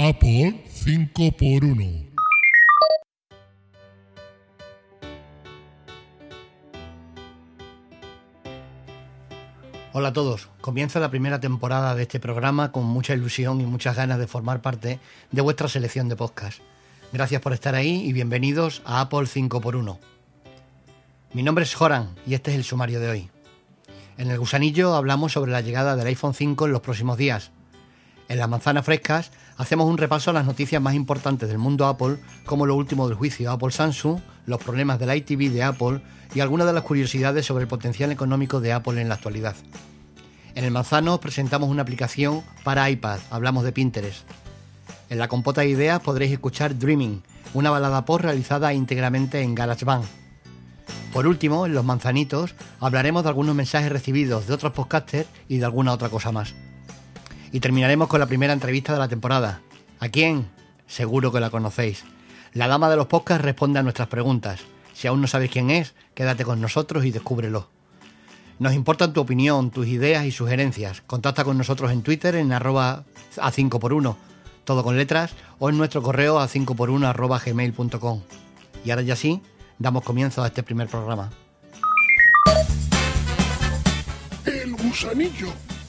Apple 5x1. Hola a todos, comienza la primera temporada de este programa con mucha ilusión y muchas ganas de formar parte de vuestra selección de podcast. Gracias por estar ahí y bienvenidos a Apple 5x1. Mi nombre es Joran y este es el sumario de hoy. En el gusanillo hablamos sobre la llegada del iPhone 5 en los próximos días. En las manzanas frescas hacemos un repaso a las noticias más importantes del mundo Apple, como lo último del juicio Apple-Samsung, los problemas del iTV de Apple y algunas de las curiosidades sobre el potencial económico de Apple en la actualidad. En el manzano presentamos una aplicación para iPad, hablamos de Pinterest. En la compota de ideas podréis escuchar Dreaming, una balada pop realizada íntegramente en GarageBand. Por último, en los manzanitos hablaremos de algunos mensajes recibidos de otros podcasters y de alguna otra cosa más. Y terminaremos con la primera entrevista de la temporada. ¿A quién? Seguro que la conocéis. La dama de los podcasts responde a nuestras preguntas. Si aún no sabes quién es, quédate con nosotros y descúbrelo. Nos importan tu opinión, tus ideas y sugerencias. Contacta con nosotros en Twitter en @a5x1, todo con letras, o en nuestro correo a5x1@gmail.com. Y ahora ya sí, damos comienzo a este primer programa. El gusanillo.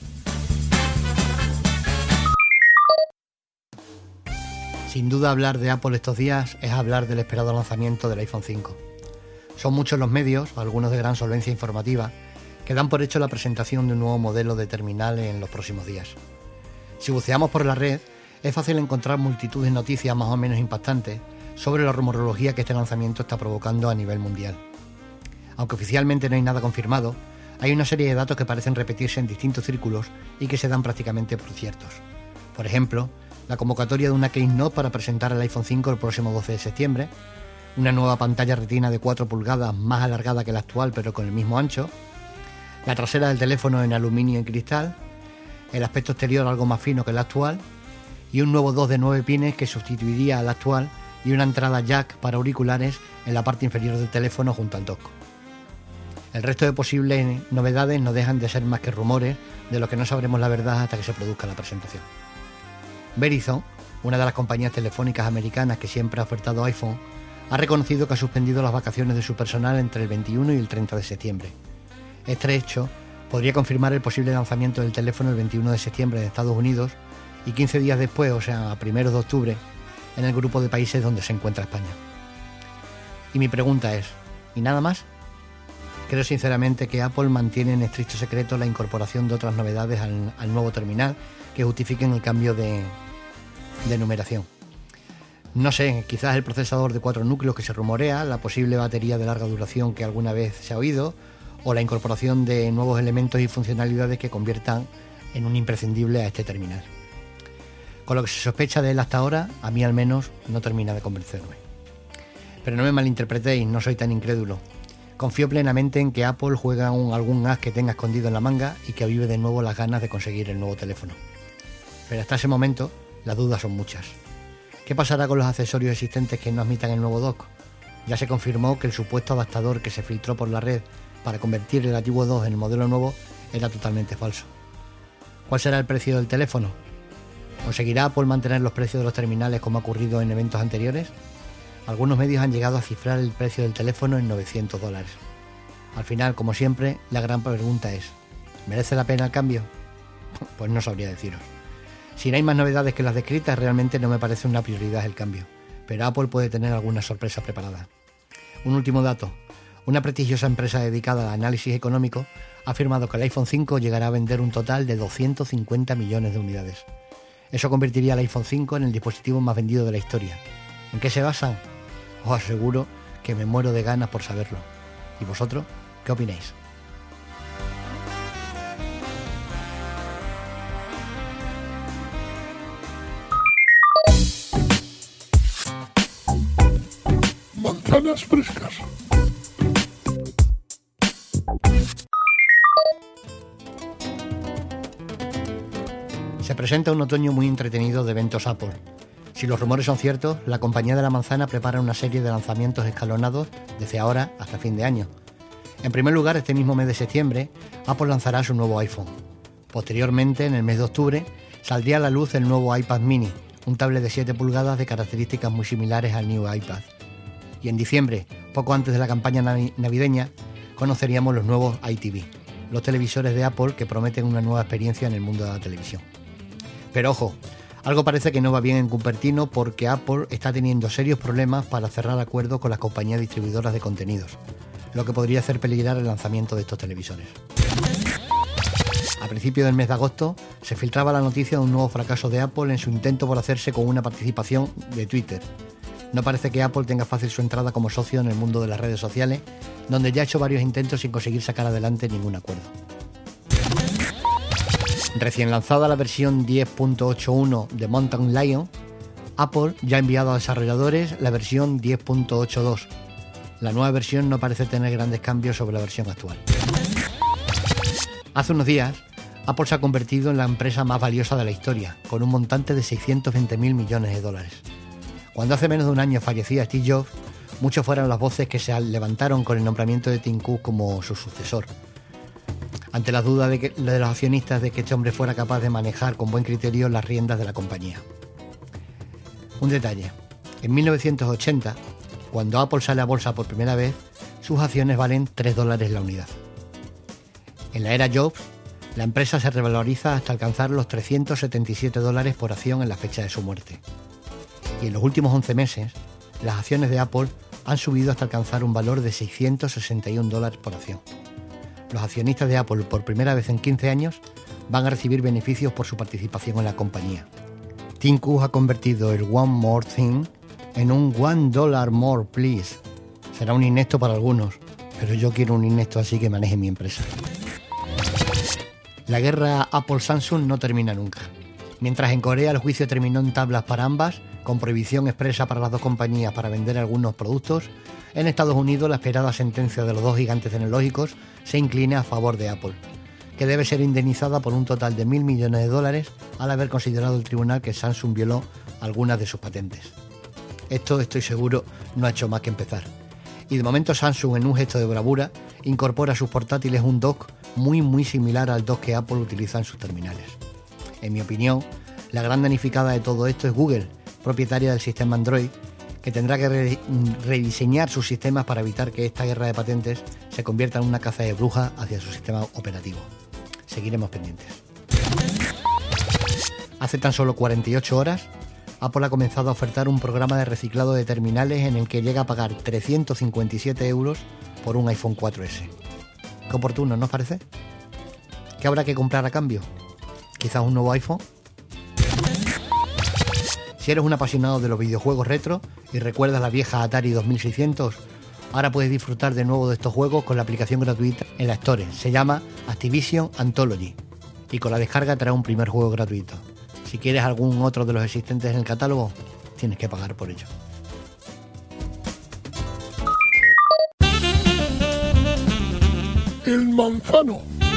Sin duda hablar de Apple estos días es hablar del esperado lanzamiento del iPhone 5. Son muchos los medios, algunos de gran solvencia informativa, que dan por hecho la presentación de un nuevo modelo de terminal en los próximos días. Si buceamos por la red, es fácil encontrar multitud de noticias más o menos impactantes sobre la rumorología que este lanzamiento está provocando a nivel mundial. Aunque oficialmente no hay nada confirmado, hay una serie de datos que parecen repetirse en distintos círculos y que se dan prácticamente por ciertos. Por ejemplo, la convocatoria de una Keynote para presentar el iPhone 5 el próximo 12 de septiembre, una nueva pantalla retina de 4 pulgadas más alargada que la actual pero con el mismo ancho, la trasera del teléfono en aluminio y cristal, el aspecto exterior algo más fino que el actual y un nuevo 2 de 9 pines que sustituiría al actual y una entrada jack para auriculares en la parte inferior del teléfono junto al dock. El resto de posibles novedades no dejan de ser más que rumores de los que no sabremos la verdad hasta que se produzca la presentación. Verizon, una de las compañías telefónicas americanas que siempre ha ofertado iPhone, ha reconocido que ha suspendido las vacaciones de su personal entre el 21 y el 30 de septiembre. Este hecho podría confirmar el posible lanzamiento del teléfono el 21 de septiembre en Estados Unidos y 15 días después, o sea, a primeros de octubre, en el grupo de países donde se encuentra España. Y mi pregunta es, ¿y nada más? Creo sinceramente que Apple mantiene en estricto secreto la incorporación de otras novedades al nuevo terminal que justifiquen el cambio de numeración. No sé, quizás el procesador de 4 núcleos que se rumorea, la posible batería de larga duración que alguna vez se ha oído, o la incorporación de nuevos elementos y funcionalidades que conviertan en un imprescindible a este terminal. Con lo que se sospecha de él hasta ahora, a mí al menos no termina de convencerme. Pero no me malinterpretéis, no soy tan incrédulo. Confío plenamente en que Apple juega algún as que tenga escondido en la manga y que avive de nuevo las ganas de conseguir el nuevo teléfono. Pero hasta ese momento, las dudas son muchas. ¿Qué pasará con los accesorios existentes que no admitan el nuevo dock? Ya se confirmó que el supuesto adaptador que se filtró por la red para convertir el antiguo 2 en el modelo nuevo era totalmente falso. ¿Cuál será el precio del teléfono? ¿Conseguirá Apple mantener los precios de los terminales como ha ocurrido en eventos anteriores? Algunos medios han llegado a cifrar el precio del teléfono en $900. Al final, como siempre, la gran pregunta es, ¿merece la pena el cambio? Pues no sabría deciros. Si no hay más novedades que las descritas, realmente no me parece una prioridad el cambio, pero Apple puede tener alguna sorpresa preparada. Un último dato. Una prestigiosa empresa dedicada al análisis económico ha afirmado que el iPhone 5 llegará a vender un total de 250 millones de unidades. Eso convertiría al iPhone 5 en el dispositivo más vendido de la historia. ¿En qué se basan? Os aseguro que me muero de ganas por saberlo. ¿Y vosotros? ¿Qué opináis? Manzanas frescas. Se presenta un otoño muy entretenido de eventos Apple. Si los rumores son ciertos, la compañía de la manzana prepara una serie de lanzamientos escalonados desde ahora hasta fin de año. En primer lugar, este mismo mes de septiembre, Apple lanzará su nuevo iPhone. Posteriormente, en el mes de octubre, saldría a la luz el nuevo iPad mini, un tablet de 7 pulgadas de características muy similares al New iPad. Y en diciembre, poco antes de la campaña navideña, conoceríamos los nuevos iTV, los televisores de Apple que prometen una nueva experiencia en el mundo de la televisión. Pero ojo, algo parece que no va bien en Cupertino porque Apple está teniendo serios problemas para cerrar acuerdos con las compañías distribuidoras de contenidos, lo que podría hacer peligrar el lanzamiento de estos televisores. A principios del mes de agosto se filtraba la noticia de un nuevo fracaso de Apple en su intento por hacerse con una participación de Twitter. No parece que Apple tenga fácil su entrada como socio en el mundo de las redes sociales, donde ya ha hecho varios intentos sin conseguir sacar adelante ningún acuerdo. Recién lanzada la versión 10.81 de Mountain Lion, Apple ya ha enviado a desarrolladores la versión 10.82. La nueva versión no parece tener grandes cambios sobre la versión actual. Hace unos días, Apple se ha convertido en la empresa más valiosa de la historia, con un montante de 620.000 millones de dólares. Cuando hace menos de un año fallecía Steve Jobs, muchas fueron las voces que se levantaron con el nombramiento de Tim Cook como su sucesor. Ante las dudas de los accionistas de que este hombre fuera capaz de manejar con buen criterio las riendas de la compañía. Un detalle: en 1980, cuando Apple sale a bolsa por primera vez, sus acciones valen $3 la unidad. En la era Jobs, la empresa se revaloriza hasta alcanzar los $377 por acción en la fecha de su muerte. Y en los últimos 11 meses, las acciones de Apple han subido hasta alcanzar un valor de $661 por acción. Los accionistas de Apple, por primera vez en 15 años, van a recibir beneficios por su participación en la compañía. Tim Cook ha convertido el One More Thing en un $1 more please. Será un inepto para algunos, pero yo quiero un inepto así que maneje mi empresa. La guerra Apple-Samsung no termina nunca. Mientras en Corea el juicio terminó en tablas para ambas, con prohibición expresa para las dos compañías para vender algunos productos, en Estados Unidos la esperada sentencia de los dos gigantes tecnológicos se inclina a favor de Apple, que debe ser indemnizada por un total de $1.000 millones al haber considerado el tribunal que Samsung violó algunas de sus patentes. Esto, estoy seguro, no ha hecho más que empezar. Y de momento Samsung, en un gesto de bravura, incorpora a sus portátiles un dock muy similar al dock que Apple utiliza en sus terminales. En mi opinión, la gran danificada de todo esto es Google, propietaria del sistema Android, que tendrá que rediseñar sus sistemas para evitar que esta guerra de patentes se convierta en una caza de brujas hacia su sistema operativo. Seguiremos pendientes. Hace tan solo 48 horas, Apple ha comenzado a ofertar un programa de reciclado de terminales en el que llega a pagar 357 € por un iPhone 4S. Qué oportuno, ¿no os parece? ¿Qué habrá que comprar a cambio? ¿Quizás un nuevo iPhone? Si eres un apasionado de los videojuegos retro y recuerdas la vieja Atari 2600, ahora puedes disfrutar de nuevo de estos juegos con la aplicación gratuita en la Store. Se llama Activision Anthology y con la descarga trae un primer juego gratuito. Si quieres algún otro de los existentes en el catálogo, tienes que pagar por ello. El manzano.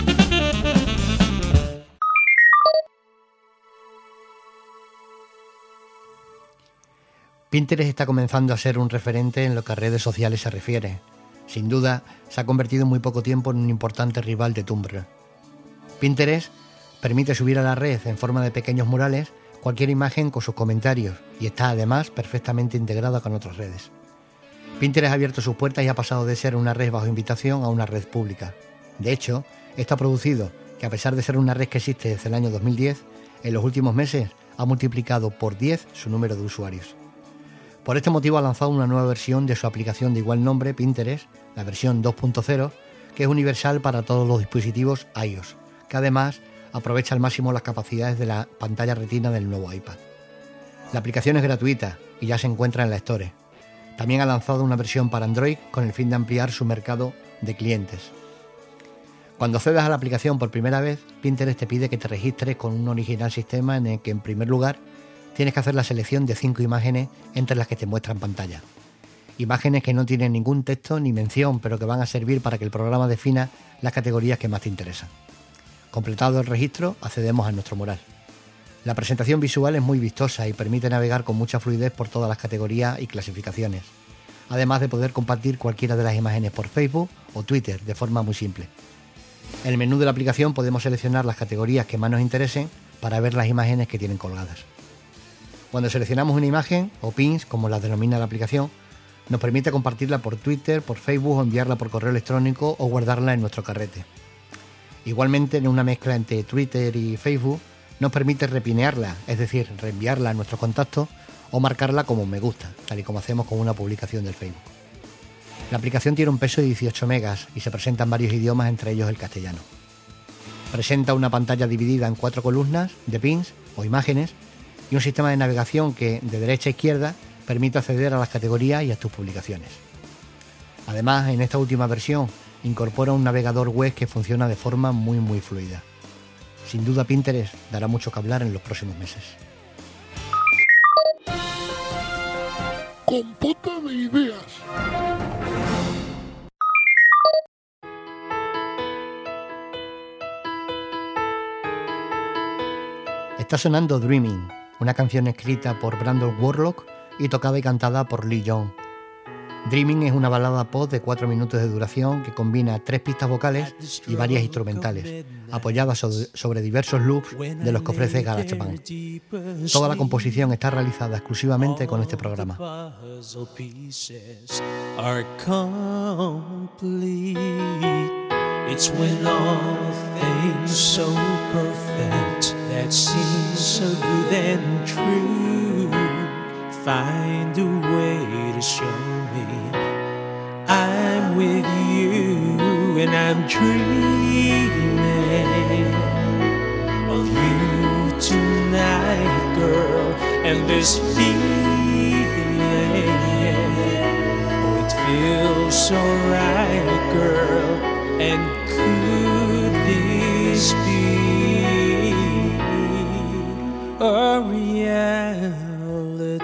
Pinterest está comenzando a ser un referente en lo que a redes sociales se refiere. Sin duda, se ha convertido en muy poco tiempo en un importante rival de Tumblr. Pinterest permite subir a la red en forma de pequeños murales cualquier imagen con sus comentarios y está además perfectamente integrada con otras redes. Pinterest ha abierto sus puertas y ha pasado de ser una red bajo invitación a una red pública. De hecho, esto ha producido que, a pesar de ser una red que existe desde el año 2010, en los últimos meses ha multiplicado por 10 su número de usuarios. Por este motivo ha lanzado una nueva versión de su aplicación de igual nombre, Pinterest, la versión 2.0, que es universal para todos los dispositivos iOS, que además aprovecha al máximo las capacidades de la pantalla retina del nuevo iPad. La aplicación es gratuita y ya se encuentra en la Store. También ha lanzado una versión para Android con el fin de ampliar su mercado de clientes. Cuando accedas a la aplicación por primera vez, Pinterest te pide que te registres con un original sistema en el que, en primer lugar, tienes que hacer la selección de 5 imágenes entre las que te muestra en pantalla. Imágenes que no tienen ningún texto ni mención, pero que van a servir para que el programa defina las categorías que más te interesan. Completado el registro, accedemos a nuestro mural. La presentación visual es muy vistosa y permite navegar con mucha fluidez por todas las categorías y clasificaciones, además de poder compartir cualquiera de las imágenes por Facebook o Twitter de forma muy simple. En el menú de la aplicación podemos seleccionar las categorías que más nos interesen para ver las imágenes que tienen colgadas. Cuando seleccionamos una imagen, o pins, como las denomina la aplicación, nos permite compartirla por Twitter, por Facebook o enviarla por correo electrónico o guardarla en nuestro carrete. Igualmente, en una mezcla entre Twitter y Facebook, nos permite repinearla, es decir, reenviarla a nuestros contactos o marcarla como me gusta, tal y como hacemos con una publicación del Facebook. La aplicación tiene un peso de 18 megas y se presenta en varios idiomas, entre ellos el castellano. Presenta una pantalla dividida en 4 columnas de pins o imágenes y un sistema de navegación que, de derecha a izquierda, permite acceder a las categorías y a tus publicaciones. Además, en esta última versión, incorpora un navegador web que funciona de forma muy fluida. Sin duda, Pinterest dará mucho que hablar en los próximos meses. Compota de ideas. Está sonando Dreaming, una canción escrita por Brandon Warlock y tocada y cantada por Lee Young. Dreaming es una balada pop de 4 minutos de duración que combina 3 pistas vocales y varias instrumentales, apoyadas sobre diversos loops de los que ofrece GarageBand. Toda la composición está realizada exclusivamente con este programa. It's when all things so perfect that seem so good and true find a way to show me I'm with you and I'm dreaming of you tonight, girl, and this feeling, oh, it feels so right, girl. And could this be a reality?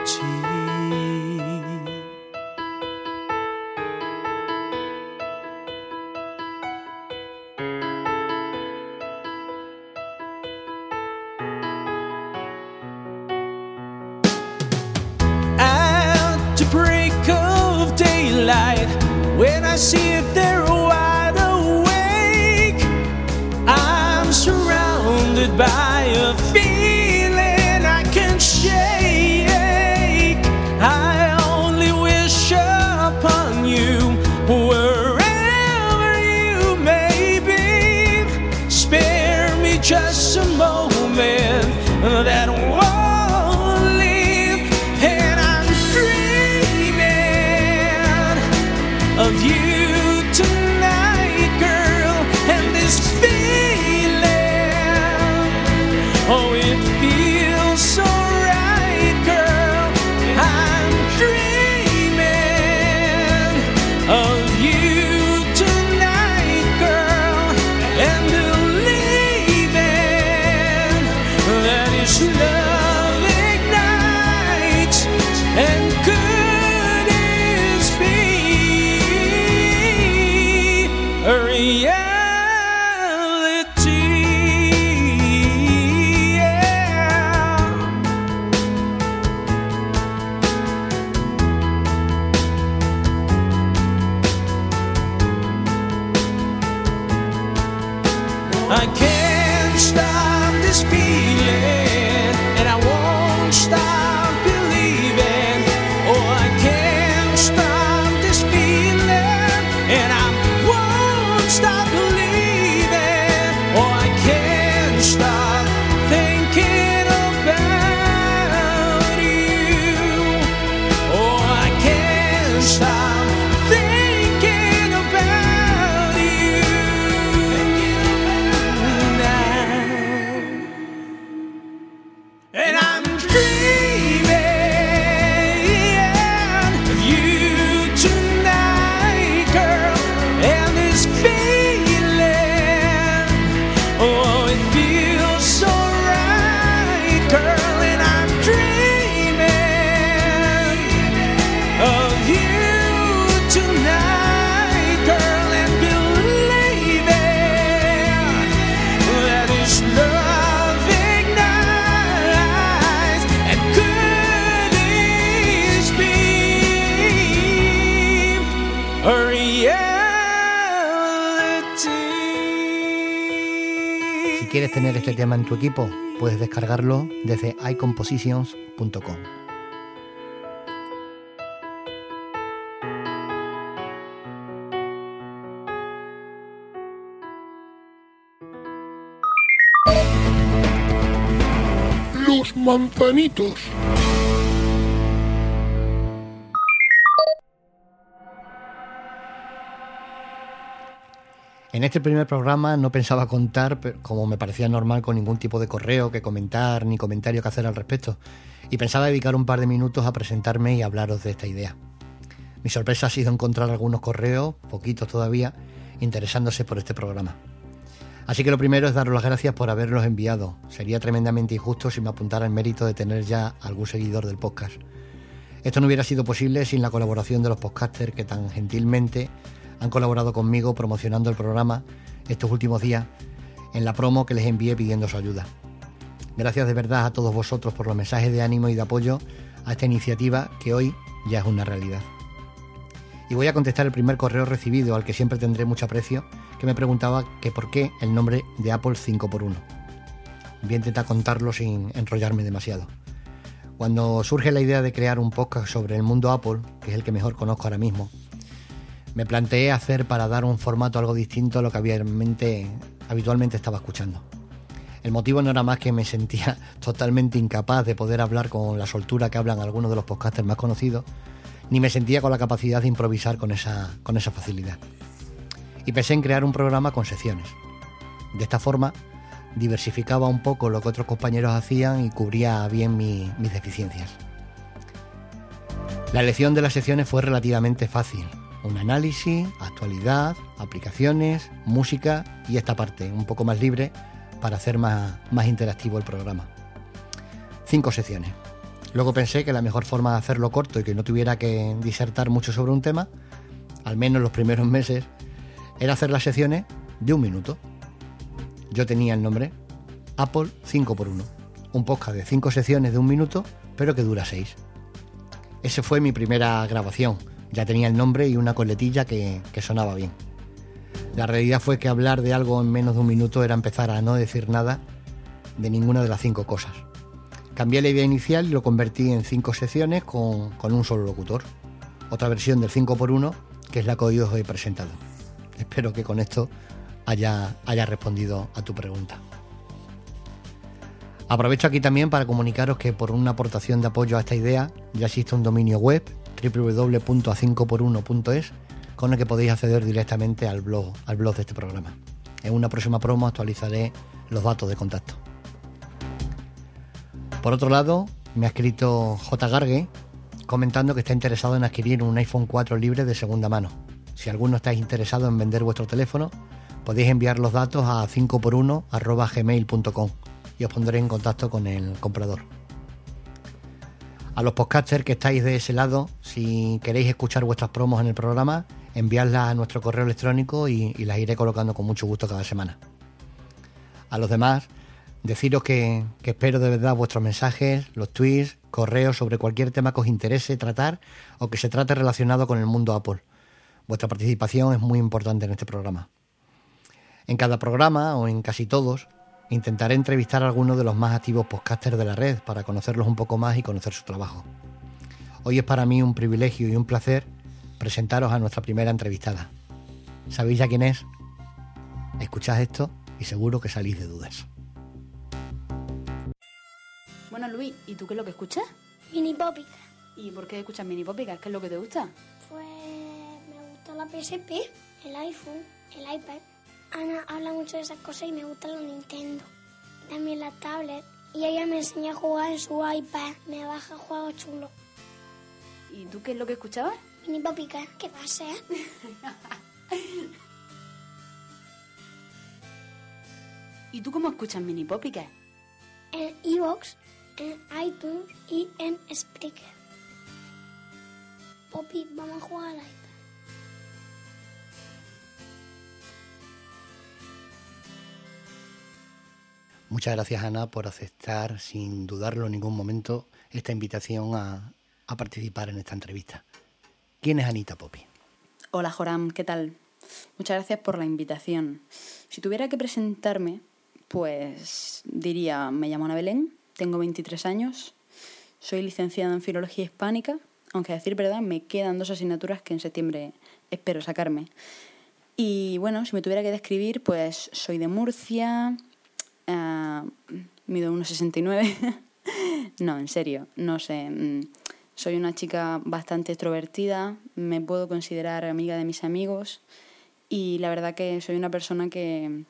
At the break of daylight, when I see it there by a feeling I can't shake. I only wish upon you wherever you may be. Spare me just a moment that won't leave, and I'm dreaming of you tonight, girl, and this oh, it feels so right, girl. I'm dreaming of you tonight, girl, and believing that it's love ignites. And could it be a reality? I can't stop this feeling, and I won't stop believing. Oh, I can't stop this feeling, and I won't stop believing. Oh, I can't stop thinking about you. Oh, I can't stop thinking about you. And I'm dreaming of you tonight, girl, and this feeling, quieres tener este tema en tu equipo, puedes descargarlo desde iCompositions.com. Los manzanitos. En este primer programa no pensaba contar, como me parecía normal, con ningún tipo de correo que comentar ni comentario que hacer al respecto, y pensaba dedicar un par de minutos a presentarme y hablaros de esta idea. Mi sorpresa ha sido encontrar algunos correos, poquitos todavía, interesándose por este programa. Así que lo primero es daros las gracias por haberlos enviado. Sería tremendamente injusto si me apuntara el mérito de tener ya algún seguidor del podcast. Esto no hubiera sido posible sin la colaboración de los podcasters que tan gentilmente han colaborado conmigo promocionando el programa estos últimos días en la promo que les envié pidiendo su ayuda. Gracias de verdad a todos vosotros por los mensajes de ánimo y de apoyo a esta iniciativa que hoy ya es una realidad. Y voy a contestar el primer correo recibido, al que siempre tendré mucho aprecio, que me preguntaba que por qué el nombre de Apple 5x1. Voy a intentar contarlo sin enrollarme demasiado. Cuando surge la idea de crear un podcast sobre el mundo Apple, que es el que mejor conozco ahora mismo, me planteé hacer para dar un formato algo distinto a lo que habitualmente estaba escuchando. El motivo no era más que me sentía totalmente incapaz de poder hablar con la soltura que hablan algunos de los podcasters más conocidos, ni me sentía con la capacidad de improvisar con esa facilidad. Y pensé en crear un programa con secciones. De esta forma, diversificaba un poco lo que otros compañeros hacían y cubría bien mis deficiencias. La elección de las secciones fue relativamente fácil. Un análisis, actualidad, aplicaciones, música y esta parte, un poco más libre, para hacer más interactivo el programa. 5 secciones. Luego pensé que la mejor forma de hacerlo corto y que no tuviera que disertar mucho sobre un tema, al menos los primeros meses, era hacer las secciones de 1 minuto. Yo tenía el nombre Apple 5x1, un podcast de 5 secciones de 1 minuto, pero que dura 6. Esa fue mi primera grabación. Ya tenía el nombre y una coletilla que sonaba bien. La realidad fue que hablar de algo en menos de 1 minuto era empezar a no decir nada de ninguna de las 5 cosas. Cambié la idea inicial y lo convertí en 5 secciones con un solo locutor. Otra versión del 5x1, que es la que hoy os he presentado. Espero que con esto haya respondido a tu pregunta. Aprovecho aquí también para comunicaros que por una aportación de apoyo a esta idea ya existe un dominio web www.a5x1.es con el que podéis acceder directamente al blog de este programa. En una próxima promo actualizaré los datos de contacto. Por otro lado, me ha escrito J. Gargue comentando que está interesado en adquirir un iPhone 4 libre de segunda mano. Si alguno estáis interesado en vender vuestro teléfono, podéis enviar los datos a 5x1@gmail.com y os pondré en contacto con el comprador. A los podcasters que estáis de ese lado, si queréis escuchar vuestras promos en el programa, enviadlas a nuestro correo electrónico y las iré colocando con mucho gusto cada semana. A los demás, deciros que espero de verdad vuestros mensajes, los tweets, correos sobre cualquier tema que os interese tratar o que se trate relacionado con el mundo Apple. Vuestra participación es muy importante en este programa. En cada programa, o en casi todos, intentaré entrevistar a algunos de los más activos podcasters de la red para conocerlos un poco más y conocer su trabajo. Hoy es para mí un privilegio y un placer presentaros a nuestra primera entrevistada. ¿Sabéis ya quién es? Escuchad esto y seguro que salís de dudas. Bueno, Luis, ¿y tú qué es lo que escuchas? Mini Poppy. ¿Y por qué escuchas Mini Poppycast? ¿Qué es lo que te gusta? Pues me gusta la PSP, el iPhone, el iPad. Ana habla mucho de esas cosas y me gusta los Nintendo. También la tablet. Y ella me enseña a jugar en su iPad. Me baja juegos chulos. ¿Y tú qué es lo que escuchabas? Mini Poppy, ¿qué pasa? ¿Y tú cómo escuchas Mini Poppycast? En iVoox, en iTunes y en Spreaker. Poppy, vamos a jugar al iPad. Muchas gracias, Ana, por aceptar, sin dudarlo en ningún momento, esta invitación a participar en esta entrevista. ¿Quién es Anita Poppy? Hola, Joram, ¿qué tal? Muchas gracias por la invitación. Si tuviera que presentarme, Pues diría, me llamo Ana Belén, tengo 23 años, soy licenciada en Filología Hispánica, aunque a decir verdad me quedan 2 asignaturas que en septiembre espero sacarme. Y bueno, si me tuviera que describir, pues soy de Murcia, mido 1,69. No, en serio, no sé. Soy una chica bastante extrovertida, me puedo considerar amiga de mis amigos y la verdad que soy una persona que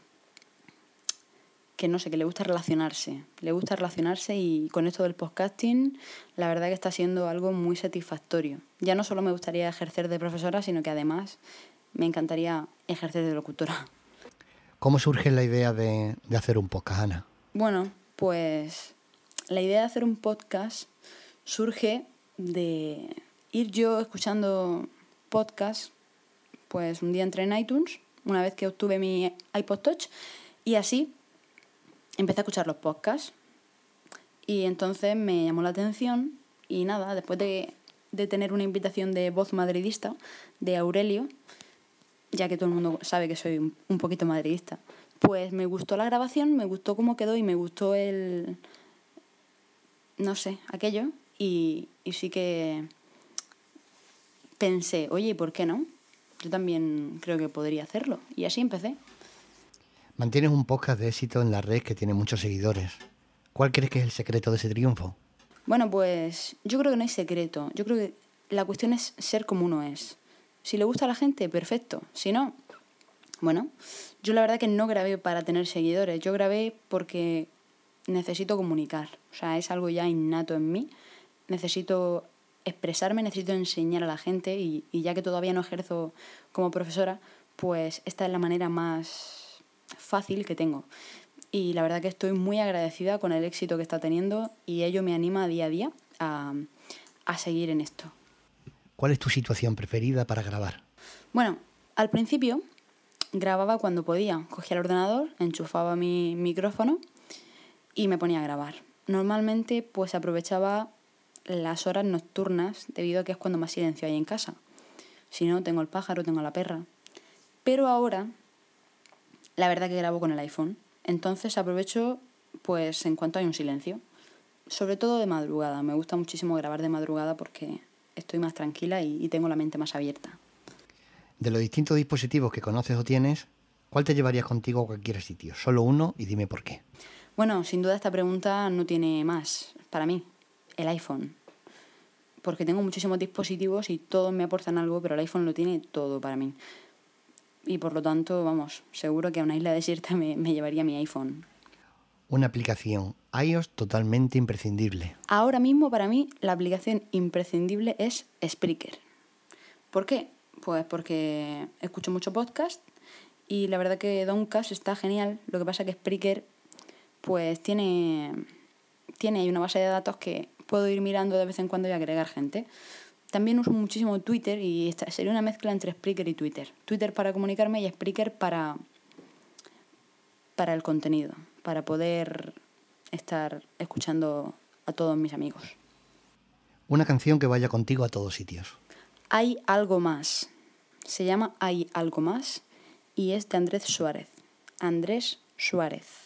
no sé, que le gusta relacionarse. Le gusta relacionarse y con esto del podcasting la verdad que está siendo algo muy satisfactorio. Ya no solo me gustaría ejercer de profesora, sino que además me encantaría ejercer de locutora. ¿Cómo surge la idea de hacer un podcast, Ana? Bueno, pues la idea de hacer un podcast surge de ir yo escuchando podcasts, pues un día entré en iTunes, una vez que obtuve mi iPod Touch, y así empecé a escuchar los podcasts. Y entonces me llamó la atención y nada, después de tener una invitación de Voz Madridista, de Aurelio, ya que todo el mundo sabe que soy un poquito madridista, pues me gustó la grabación, me gustó cómo quedó y me gustó no sé, aquello. Y sí que pensé, oye, ¿por qué no? Yo también creo que podría hacerlo. Y así empecé. Mantienes un podcast de éxito en la red que tiene muchos seguidores. ¿Cuál crees que es el secreto de ese triunfo? Bueno, pues yo creo que no hay secreto. Yo creo que la cuestión es ser como uno es. Si le gusta a la gente, perfecto. Si no, bueno, yo la verdad que no grabé para tener seguidores. Yo grabé porque necesito comunicar. O sea, es algo ya innato en mí. Necesito expresarme, necesito enseñar a la gente y ya que todavía no ejerzo como profesora, pues esta es la manera más fácil que tengo. Y la verdad que estoy muy agradecida con el éxito que está teniendo y ello me anima día a día a seguir en esto. ¿Cuál es tu situación preferida para grabar? Bueno, al principio grababa cuando podía. Cogía el ordenador, enchufaba mi micrófono y me ponía a grabar. Normalmente pues aprovechaba las horas nocturnas debido a que es cuando más silencio hay en casa. Si no, tengo el pájaro, tengo la perra. Pero ahora, la verdad que grabo con el iPhone. Entonces aprovecho pues en cuanto hay un silencio. Sobre todo de madrugada. Me gusta muchísimo grabar de madrugada porque estoy más tranquila y tengo la mente más abierta. De los distintos dispositivos que conoces o tienes, ¿cuál te llevarías contigo a cualquier sitio? Solo uno y dime por qué. Bueno, sin duda esta pregunta no tiene más para mí. El iPhone. Porque tengo muchísimos dispositivos y todos me aportan algo, pero el iPhone lo tiene todo para mí. Y por lo tanto, vamos, seguro que a una isla desierta me llevaría mi iPhone. Una aplicación iOS totalmente imprescindible. Ahora mismo para mí la aplicación imprescindible es Spreaker. ¿Por qué? Pues porque escucho mucho podcast y la verdad que Downcast está genial. Lo que pasa es que Spreaker pues tiene ahí una base de datos que puedo ir mirando de vez en cuando y agregar gente. También uso muchísimo Twitter y esta sería una mezcla entre Spreaker y Twitter. Twitter para comunicarme y Spreaker para el contenido, para poder estar escuchando a todos mis amigos. Una canción que vaya contigo a todos sitios. Hay algo más. Se llama Hay algo más y es de Andrés Suárez. Andrés Suárez.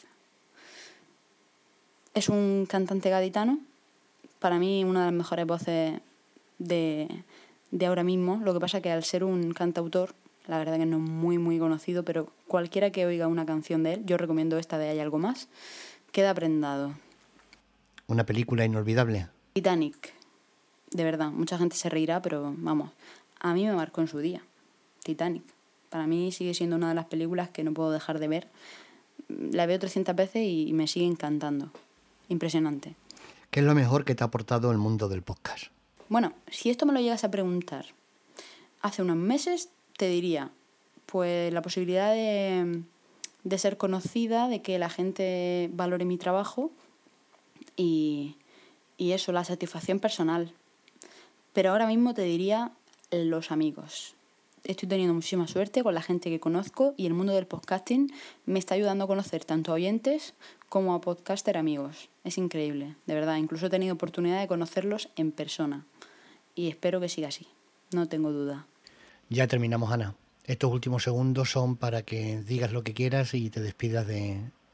Es un cantante gaditano. Para mí una de las mejores voces de ahora mismo. Lo que pasa es que al ser un cantautor, la verdad que no es muy muy conocido, pero cualquiera que oiga una canción de él, yo recomiendo esta de Hay algo más, queda prendado. Una película inolvidable. Titanic. De verdad, mucha gente se reirá, pero vamos, a mí me marcó en su día. Titanic. Para mí sigue siendo una de las películas que no puedo dejar de ver. La veo 300 veces y me sigue encantando. Impresionante. ¿Qué es lo mejor que te ha aportado el mundo del podcast? Bueno, si esto me lo llegas a preguntar hace unos meses, te diría, pues la posibilidad de ser conocida, de que la gente valore mi trabajo y eso, la satisfacción personal. Pero ahora mismo te diría los amigos. Estoy teniendo muchísima suerte con la gente que conozco y el mundo del podcasting me está ayudando a conocer tanto a oyentes como a podcaster amigos. Es increíble, de verdad. Incluso he tenido oportunidad de conocerlos en persona y espero que siga así, no tengo duda. Ya terminamos, Ana. Estos últimos segundos son para que digas lo que quieras y te despidas de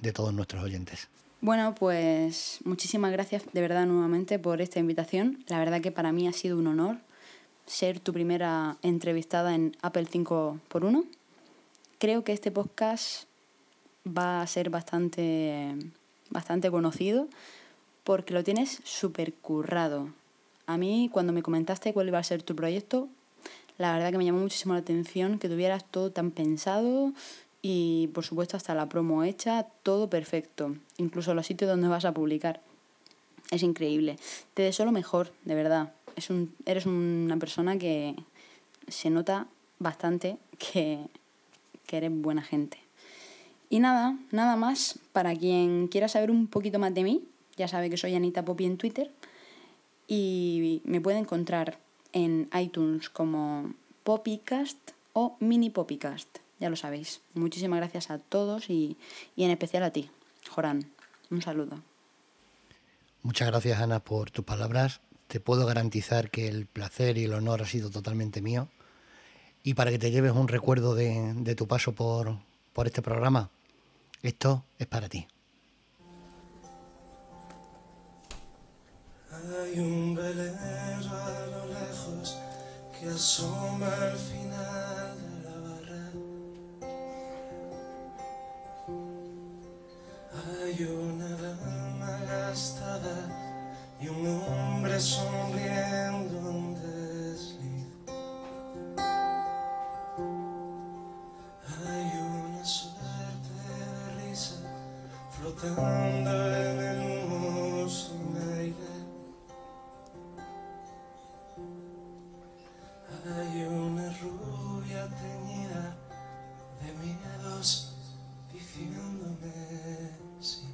de todos nuestros oyentes. Bueno, pues muchísimas gracias de verdad nuevamente por esta invitación. La verdad que para mí ha sido un honor ser tu primera entrevistada en Apple 5x1. Creo que este podcast va a ser bastante conocido porque lo tienes súper currado. A mí, cuando me comentaste cuál iba a ser tu proyecto, la verdad que me llamó muchísimo la atención que tuvieras todo tan pensado y, por supuesto, hasta la promo hecha, todo perfecto. Incluso los sitios donde vas a publicar. Es increíble. Te deseo lo mejor, de verdad. Eres una persona que se nota bastante que eres buena gente. Y nada más. Para quien quiera saber un poquito más de mí, ya sabe que soy Anita Poppy en Twitter. Y me puede encontrar en iTunes como Poppycast o Mini Poppycast. Ya lo sabéis. Muchísimas gracias a todos y en especial a ti, Joran. Un saludo. Muchas gracias, Ana, por tus palabras. Te puedo garantizar que el placer y el honor ha sido totalmente mío. Y para que te lleves un recuerdo de tu paso por este programa, esto es para ti. Hay un velero a lo lejos que asoma al final de la barra. Hay una dama gastada y un hombre sonriendo en desliz. Hay una suerte de risa flotando en el humo sin aire. Hay una rubia teñida de miedos diciéndome sí.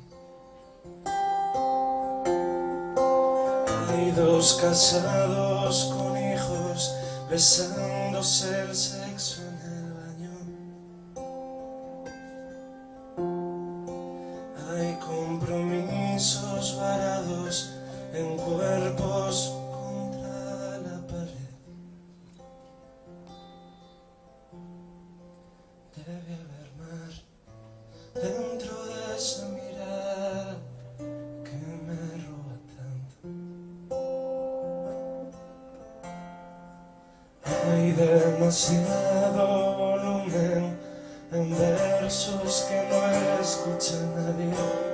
Hay dos casados con hijos besándose el sexo en el baño. Hay compromisos varados en cuerpos contra la pared. Debe haber mar dentro de esa mirada que me roba tanto. Hay demasiado volumen en versos que no escucha nadie.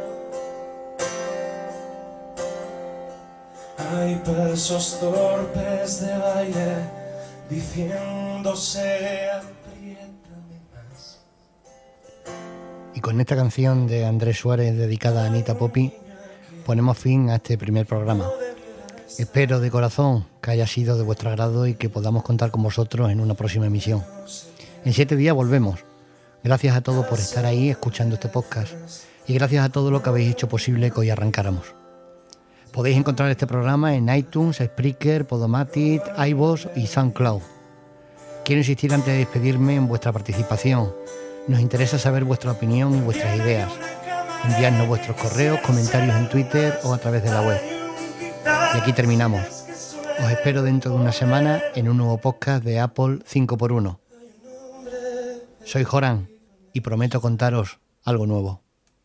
Hay pasos torpes de baile diciéndose apriétame más. Y con esta canción de Andrés Suárez dedicada a Anita Poppy, ponemos fin a este primer programa. Espero de corazón que haya sido de vuestro agrado y que podamos contar con vosotros en una próxima emisión. En 7 días volvemos. Gracias a todos por estar ahí escuchando este podcast y gracias a todo lo que habéis hecho posible que hoy arrancáramos. Podéis encontrar este programa en iTunes, Spreaker, Podomatic, iVoox y SoundCloud. Quiero insistir antes de despedirme en vuestra participación. Nos interesa saber vuestra opinión y vuestras ideas. Enviadnos vuestros correos, comentarios en Twitter o a través de la web. Y aquí terminamos. Os espero dentro de una semana en un nuevo podcast de Apple 5x1. Soy Joran y prometo contaros algo nuevo.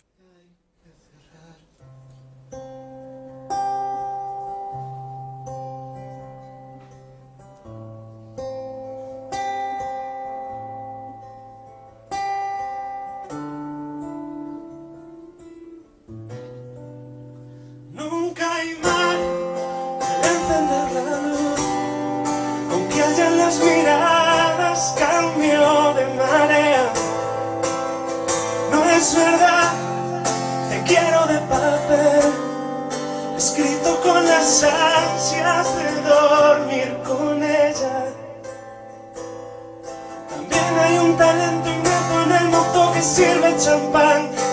Nunca hay mal al encender la luz, aunque haya las miradas cambio de marea. No es verdad, te quiero de papel, escrito con las ansias de dormir con ella. También hay un talento innato en el mozo que sirve champán.